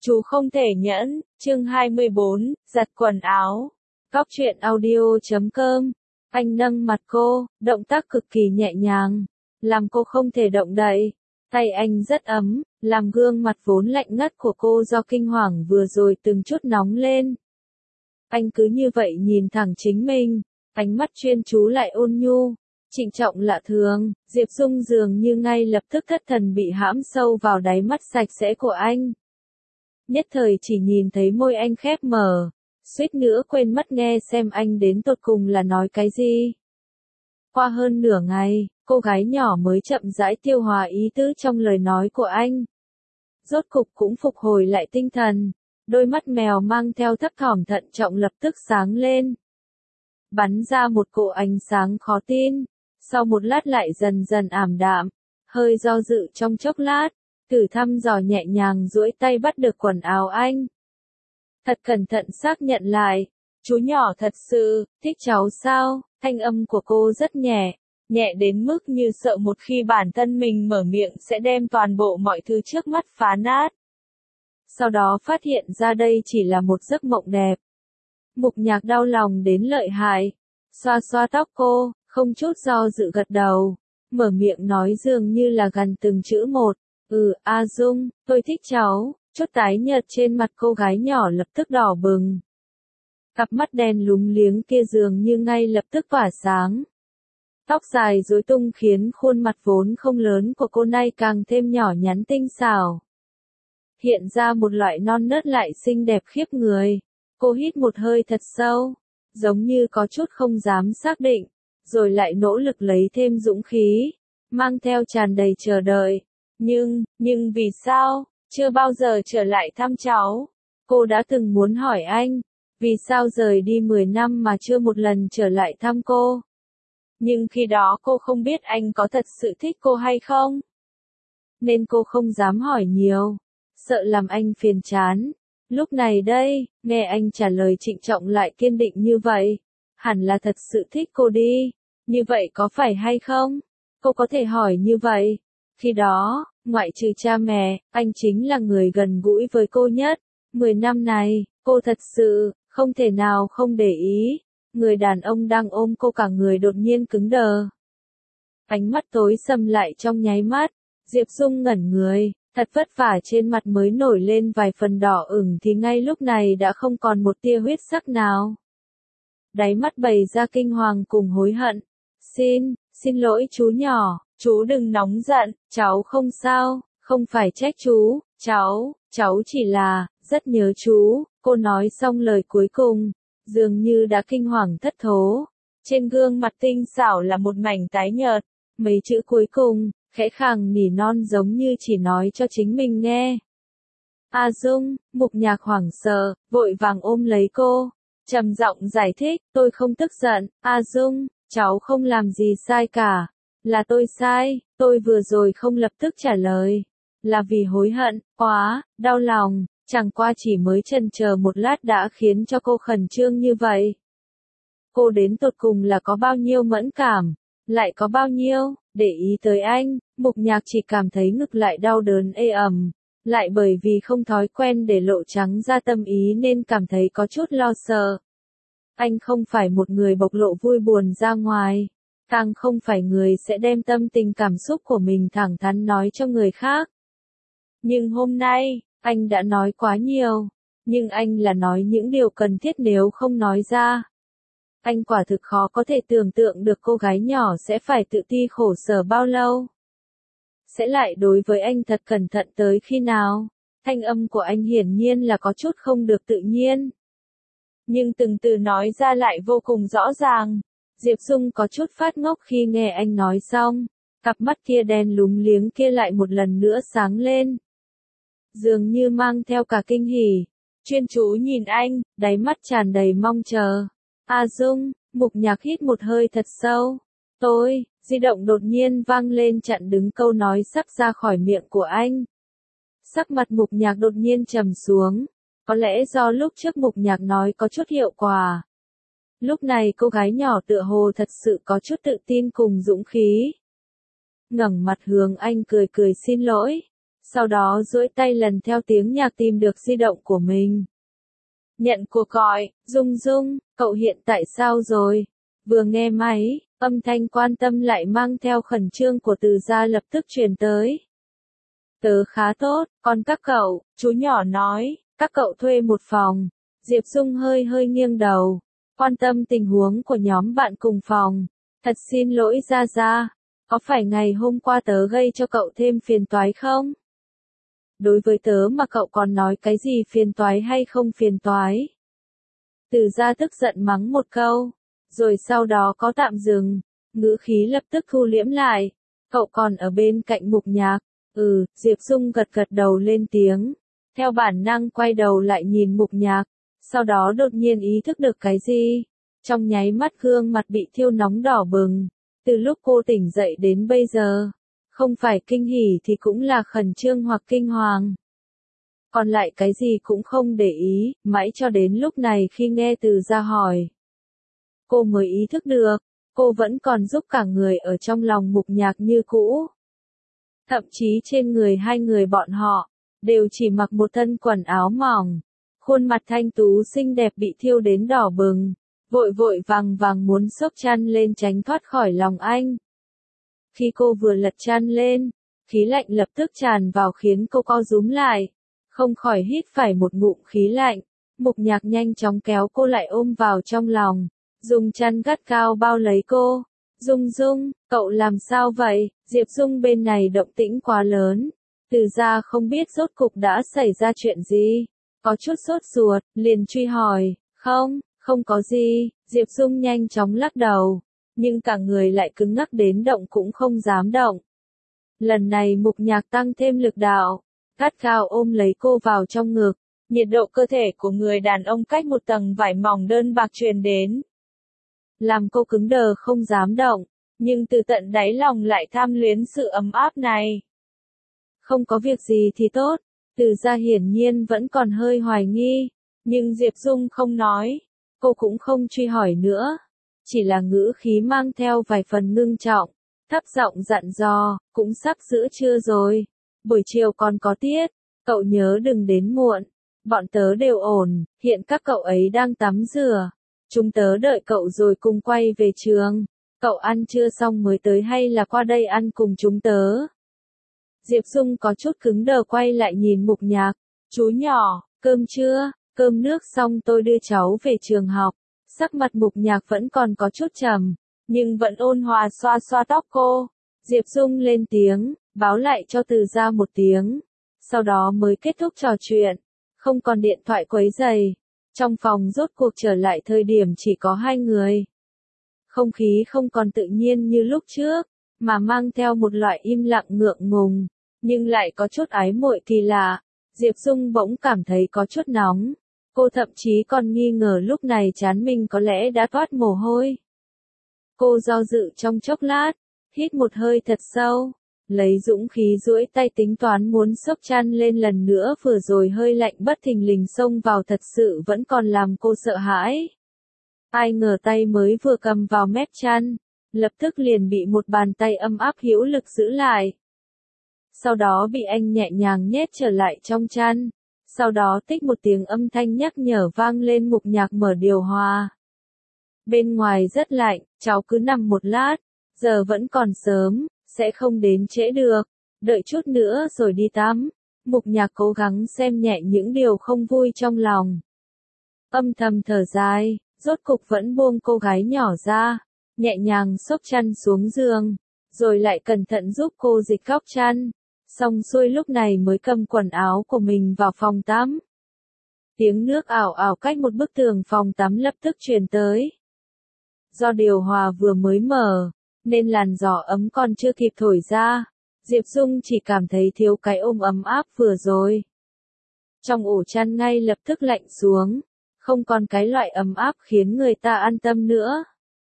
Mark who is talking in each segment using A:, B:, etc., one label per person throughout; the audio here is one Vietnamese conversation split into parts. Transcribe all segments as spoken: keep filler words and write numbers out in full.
A: Chú không thể nhẫn, chương hai mươi bốn, giặt quần áo. Góc truyện audio chấm com. Anh nâng mặt cô, động tác cực kỳ nhẹ nhàng, làm cô không thể động đậy. Tay anh rất ấm, làm gương mặt vốn lạnh ngắt của cô do kinh hoàng vừa rồi từng chút nóng lên. Anh cứ như vậy nhìn thẳng chính mình, ánh mắt chuyên chú lại ôn nhu, trịnh trọng lạ thường. Diệp Dung dường như ngay lập tức thất thần bị hãm sâu vào đáy mắt sạch sẽ của anh. Nhất thời chỉ nhìn thấy môi anh khép mở, suýt nữa quên mất nghe xem anh đến tột cùng là nói cái gì. Qua hơn nửa ngày, cô gái nhỏ mới chậm rãi tiêu hóa ý tứ trong lời nói của anh. Rốt cục cũng phục hồi lại tinh thần, đôi mắt mèo mang theo thấp thỏm thận trọng lập tức sáng lên. Bắn ra một cỗ ánh sáng khó tin, sau một lát lại dần dần ảm đạm, hơi do dự trong chốc lát. Thử thăm dò nhẹ nhàng duỗi tay bắt được quần áo anh. Thật cẩn thận xác nhận lại, chú nhỏ thật sự, thích cháu sao? Thanh âm của cô rất nhẹ, nhẹ đến mức như sợ một khi bản thân mình mở miệng sẽ đem toàn bộ mọi thứ trước mắt phá nát. Sau đó phát hiện ra đây chỉ là một giấc mộng đẹp. Mục Nhạc đau lòng đến lợi hại, xoa xoa tóc cô, không chút do dự gật đầu, mở miệng nói dường như là gần từng chữ một. Ừ, A Dung, tôi thích cháu. Chút tái nhợt trên mặt cô gái nhỏ lập tức đỏ bừng. Cặp mắt đen lúng liếng kia dường như ngay lập tức tỏa sáng. Tóc dài rối tung khiến khuôn mặt vốn không lớn của cô nay càng thêm nhỏ nhắn tinh xảo. Hiện ra một loại non nớt lại xinh đẹp khiếp người. Cô hít một hơi thật sâu, giống như có chút không dám xác định, rồi lại nỗ lực lấy thêm dũng khí, mang theo tràn đầy chờ đợi. Nhưng, nhưng vì sao, chưa bao giờ trở lại thăm cháu? Cô đã từng muốn hỏi anh, vì sao rời đi mười năm mà chưa một lần trở lại thăm cô? Nhưng khi đó cô không biết anh có thật sự thích cô hay không? Nên cô không dám hỏi nhiều, sợ làm anh phiền chán. Lúc này đây, nghe anh trả lời trịnh trọng lại kiên định như vậy, hẳn là thật sự thích cô đi. Như vậy có phải hay không? Cô có thể hỏi như vậy. Khi đó, ngoại trừ cha mẹ, anh chính là người gần gũi với cô nhất. Mười năm này, cô thật sự, không thể nào không để ý. Người đàn ông đang ôm cô cả người đột nhiên cứng đờ. Ánh mắt tối sầm lại trong nháy mắt. Diệp Dung ngẩn người, thật vất vả trên mặt mới nổi lên vài phần đỏ ửng thì ngay lúc này đã không còn một tia huyết sắc nào. Đáy mắt bày ra kinh hoàng cùng hối hận. Xin, xin lỗi chú nhỏ. Chú đừng nóng giận, cháu không sao, không phải trách chú, cháu, cháu chỉ là, rất nhớ chú. Cô nói xong lời cuối cùng, dường như đã kinh hoàng thất thố. Trên gương mặt tinh xảo là một mảnh tái nhợt, mấy chữ cuối cùng, khẽ khàng nỉ non giống như chỉ nói cho chính mình nghe. A Dung, Mục Nhạc hoảng sợ, vội vàng ôm lấy cô, trầm giọng giải thích, tôi không tức giận, A Dung, cháu không làm gì sai cả. Là tôi sai, tôi vừa rồi không lập tức trả lời. Là vì hối hận, quá, đau lòng, chẳng qua chỉ mới chần chờ một lát đã khiến cho cô khẩn trương như vậy. Cô đến tột cùng là có bao nhiêu mẫn cảm, lại có bao nhiêu, để ý tới anh. Mục Nhạc chỉ cảm thấy ngực lại đau đớn ê ẩm, lại bởi vì không thói quen để lộ trắng ra tâm ý nên cảm thấy có chút lo sợ. Anh không phải một người bộc lộ vui buồn ra ngoài. Càng không phải người sẽ đem tâm tình cảm xúc của mình thẳng thắn nói cho người khác. Nhưng hôm nay, anh đã nói quá nhiều. Nhưng anh là nói những điều cần thiết nếu không nói ra. Anh quả thực khó có thể tưởng tượng được cô gái nhỏ sẽ phải tự ti khổ sở bao lâu. Sẽ lại đối với anh thật cẩn thận tới khi nào. Thanh âm của anh hiển nhiên là có chút không được tự nhiên. Nhưng từng từ nói ra lại vô cùng rõ ràng. Diệp Dung có chút phát ngốc khi nghe anh nói xong, cặp mắt kia đen lúng liếng kia lại một lần nữa sáng lên. Dường như mang theo cả kinh hỉ, chuyên chú nhìn anh, đáy mắt tràn đầy mong chờ. A Dung, Mục Nhạc hít một hơi thật sâu. Tôi, di động đột nhiên vang lên chặn đứng câu nói sắp ra khỏi miệng của anh. Sắc mặt Mục Nhạc đột nhiên trầm xuống, có lẽ do lúc trước Mục Nhạc nói có chút hiệu quả. Lúc này cô gái nhỏ tựa hồ thật sự có chút tự tin cùng dũng khí. Ngẩng mặt hướng anh cười cười xin lỗi. sau đó duỗi tay lần theo tiếng nhạc tìm được di động của mình. Nhận cuộc gọi, Dung Dung, cậu hiện tại sao rồi? Vừa nghe máy, âm thanh quan tâm lại mang theo khẩn trương của Từ Gia lập tức truyền tới. Tớ khá tốt, còn các cậu, chú nhỏ nói, các cậu thuê một phòng. Diệp Dung hơi hơi nghiêng đầu, quan tâm tình huống của nhóm bạn cùng phòng. Thật xin lỗi Gia Gia, có phải ngày hôm qua tớ gây cho cậu thêm phiền toái không? Đối với tớ mà cậu còn nói cái gì phiền toái hay không phiền toái? Từ Gia tức giận mắng một câu, rồi sau đó có tạm dừng, ngữ khí lập tức thu liễm lại. Cậu còn ở bên cạnh Mục Nhạc. Ừ, Diệp Dung gật gật đầu lên tiếng, theo bản năng quay đầu lại nhìn Mục Nhạc, sau đó đột nhiên ý thức được cái gì. Trong nháy mắt gương mặt bị thiêu nóng đỏ bừng, từ lúc cô tỉnh dậy đến bây giờ, không phải kinh hỉ thì cũng là khẩn trương hoặc kinh hoàng. Còn lại cái gì cũng không để ý, mãi cho đến lúc này khi nghe Từ Gia hỏi. Cô mới ý thức được, cô vẫn còn giúp cả người ở trong lòng Mục Nhạc như cũ. Thậm chí trên người hai người bọn họ, đều chỉ mặc một thân quần áo mỏng. Khuôn mặt thanh tú xinh đẹp bị thiêu đến đỏ bừng, vội vội vàng vàng muốn xốc chăn lên tránh thoát khỏi lòng anh. Khi cô vừa lật chăn lên, khí lạnh lập tức tràn vào khiến cô co rúm lại, không khỏi hít phải một ngụm khí lạnh. Mục Nhạc nhanh chóng kéo cô lại ôm vào trong lòng, dùng chăn gắt cao bao lấy cô. Dung Dung, cậu làm sao vậy? Diệp Dung bên này động tĩnh quá lớn. Từ Gia không biết rốt cục đã xảy ra chuyện gì. Có chút sốt ruột, liền truy hỏi. Không, không có gì. Diệp Dung nhanh chóng lắc đầu. Nhưng cả người lại cứng ngắc đến động cũng không dám động. Lần này Mục Nhạc tăng thêm lực đạo. Gắt gao ôm lấy cô vào trong ngực. Nhiệt độ cơ thể của người đàn ông cách một tầng vải mỏng đơn bạc truyền đến. Làm cô cứng đờ không dám động, nhưng từ tận đáy lòng lại tham luyến sự ấm áp này. Không có việc gì thì tốt, Từ Gia hiển nhiên vẫn còn hơi hoài nghi, nhưng Diệp Dung không nói, cô cũng không truy hỏi nữa, chỉ là ngữ khí mang theo vài phần ngưng trọng, thấp giọng dặn dò, cũng sắp giữa trưa rồi, buổi chiều còn có tiết, cậu nhớ đừng đến muộn, bọn tớ đều ổn, hiện các cậu ấy đang tắm rửa. Chúng tớ đợi cậu rồi cùng quay về trường. Cậu ăn trưa xong mới tới hay là qua đây ăn cùng chúng tớ? Diệp Dung có chút cứng đờ quay lại nhìn Mục Nhạc. Chú nhỏ, cơm trưa, cơm nước xong tôi đưa cháu về trường học. Sắc mặt Mục Nhạc vẫn còn có chút trầm, nhưng vẫn ôn hòa xoa xoa tóc cô. Diệp Dung lên tiếng, báo lại cho Từ Gia một tiếng. Sau đó mới kết thúc trò chuyện. Không còn điện thoại quấy rầy. Trong phòng rốt cuộc trở lại thời điểm chỉ có hai người. Không khí không còn tự nhiên như lúc trước, mà mang theo một loại im lặng ngượng ngùng, nhưng lại có chút ái muội kỳ lạ. Diệp Dung bỗng cảm thấy có chút nóng. Cô thậm chí còn nghi ngờ lúc này trán mình có lẽ đã toát mồ hôi. Cô do dự trong chốc lát, hít một hơi thật sâu. Lấy dũng khí duỗi tay tính toán muốn xốc chăn lên lần nữa, vừa rồi hơi lạnh bất thình lình xông vào thật sự vẫn còn làm cô sợ hãi. Ai ngờ tay mới vừa cầm vào mép chăn, lập tức liền bị một bàn tay âm áp hữu lực giữ lại. Sau đó bị anh nhẹ nhàng nhét trở lại trong chăn. Sau đó tích một tiếng âm thanh nhắc nhở vang lên. Mục Nhạc mở điều hòa. Bên ngoài rất lạnh, cháu cứ nằm một lát, giờ vẫn còn sớm. Sẽ không đến trễ được, đợi chút nữa rồi đi tắm. Mục Nhạc cố gắng xem nhẹ những điều không vui trong lòng. Âm thầm thở dài, rốt cục vẫn buông cô gái nhỏ ra, nhẹ nhàng xốc chăn xuống giường, rồi lại cẩn thận giúp cô dịch góc chăn. Xong xuôi lúc này mới cầm quần áo của mình vào phòng tắm. Tiếng nước ảo ảo cách một bức tường phòng tắm lập tức truyền tới. Do điều hòa vừa mới mở, nên làn gió ấm còn chưa kịp thổi ra, Diệp Dung chỉ cảm thấy thiếu cái ôm ấm áp vừa rồi. Trong ổ chăn ngay lập tức lạnh xuống, không còn cái loại ấm áp khiến người ta an tâm nữa.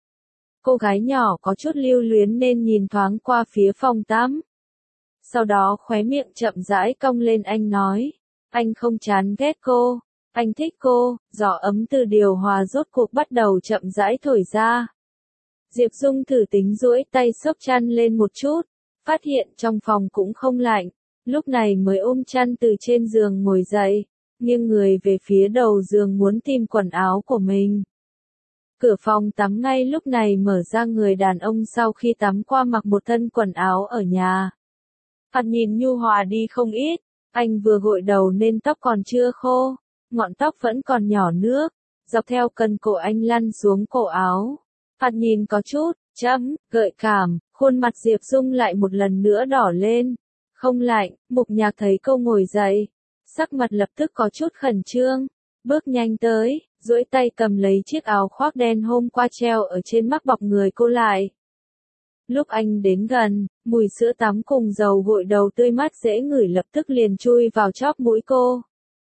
A: Cô gái nhỏ có chút lưu luyến nên nhìn thoáng qua phía phòng tắm. Sau đó khóe miệng chậm rãi cong lên, anh nói, anh không chán ghét cô, anh thích cô. Gió ấm từ điều hòa rốt cuộc bắt đầu chậm rãi thổi ra. Diệp Dung thử tính duỗi tay xốc chăn lên một chút, phát hiện trong phòng cũng không lạnh, lúc này mới ôm chăn từ trên giường ngồi dậy, nghiêng người về phía đầu giường muốn tìm quần áo của mình. Cửa phòng tắm ngay lúc này mở ra, người đàn ông sau khi tắm qua mặc một thân quần áo ở nhà. Thoạt nhìn nhu hòa đi không ít, anh vừa gội đầu nên tóc còn chưa khô, ngọn tóc vẫn còn nhỏ nước, dọc theo cần cổ anh lăn xuống cổ áo. Thoạt nhìn có chút, chấm, gợi cảm, khuôn mặt Diệp Dung lại một lần nữa đỏ lên. Không lạnh, Mục Nhạc thấy cô ngồi dậy, sắc mặt lập tức có chút khẩn trương, bước nhanh tới, duỗi tay cầm lấy chiếc áo khoác đen hôm qua treo ở trên mắc bọc người cô lại. Lúc anh đến gần, mùi sữa tắm cùng dầu gội đầu tươi mát dễ ngửi lập tức liền chui vào chóp mũi cô.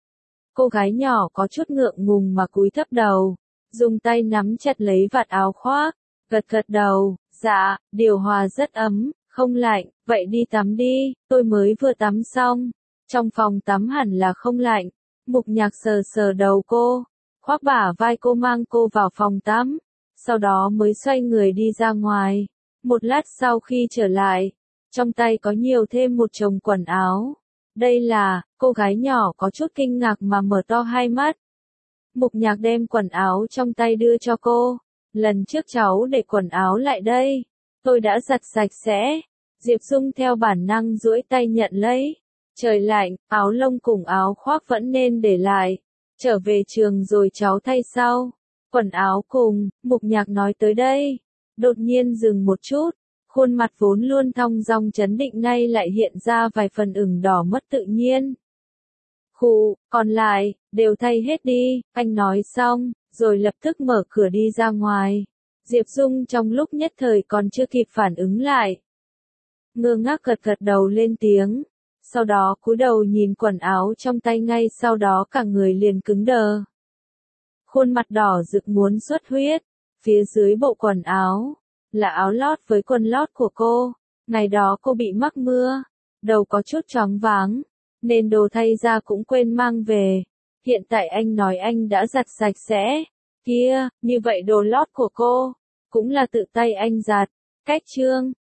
A: Cô gái nhỏ có chút ngượng ngùng mà cúi thấp đầu, dùng tay nắm chặt lấy vạt áo khoác, gật gật đầu, dạ, điều hòa rất ấm, không lạnh, vậy đi tắm đi, tôi mới vừa tắm xong. Trong phòng tắm hẳn là không lạnh. Mục Nhạc sờ sờ đầu cô, khoác bả vai cô mang cô vào phòng tắm, sau đó mới xoay người đi ra ngoài. Một lát sau khi trở lại, trong tay có nhiều thêm một chồng quần áo. Đây là, cô gái nhỏ có chút kinh ngạc mà mở to hai mắt. Mục Nhạc đem quần áo trong tay đưa cho cô. Lần trước cháu để quần áo lại đây, tôi đã giặt sạch sẽ. Diệp Dung theo bản năng duỗi tay nhận lấy. Trời lạnh, áo lông cùng áo khoác vẫn nên để lại. Trở về trường rồi cháu thay sau. Quần áo cùng, Mục Nhạc nói tới đây. Đột nhiên dừng một chút. Khuôn mặt vốn luôn thong dong trấn định nay lại hiện ra vài phần ửng đỏ mất tự nhiên. Khụ, còn lại, đều thay hết đi, anh nói xong, rồi lập tức mở cửa đi ra ngoài. Diệp Dung trong lúc nhất thời còn chưa kịp phản ứng lại. Ngơ ngác gật gật đầu lên tiếng. Sau đó cúi đầu nhìn quần áo trong tay, ngay sau đó cả người liền cứng đờ. Khuôn mặt đỏ rực muốn xuất huyết. Phía dưới bộ quần áo là áo lót với quần lót của cô. Ngày đó cô bị mắc mưa, đầu có chút choáng váng, nên đồ thay ra cũng quên mang về. Hiện tại anh nói anh đã giặt sạch sẽ. Kia, như vậy đồ lót của cô cũng là tự tay anh giặt. Cách chương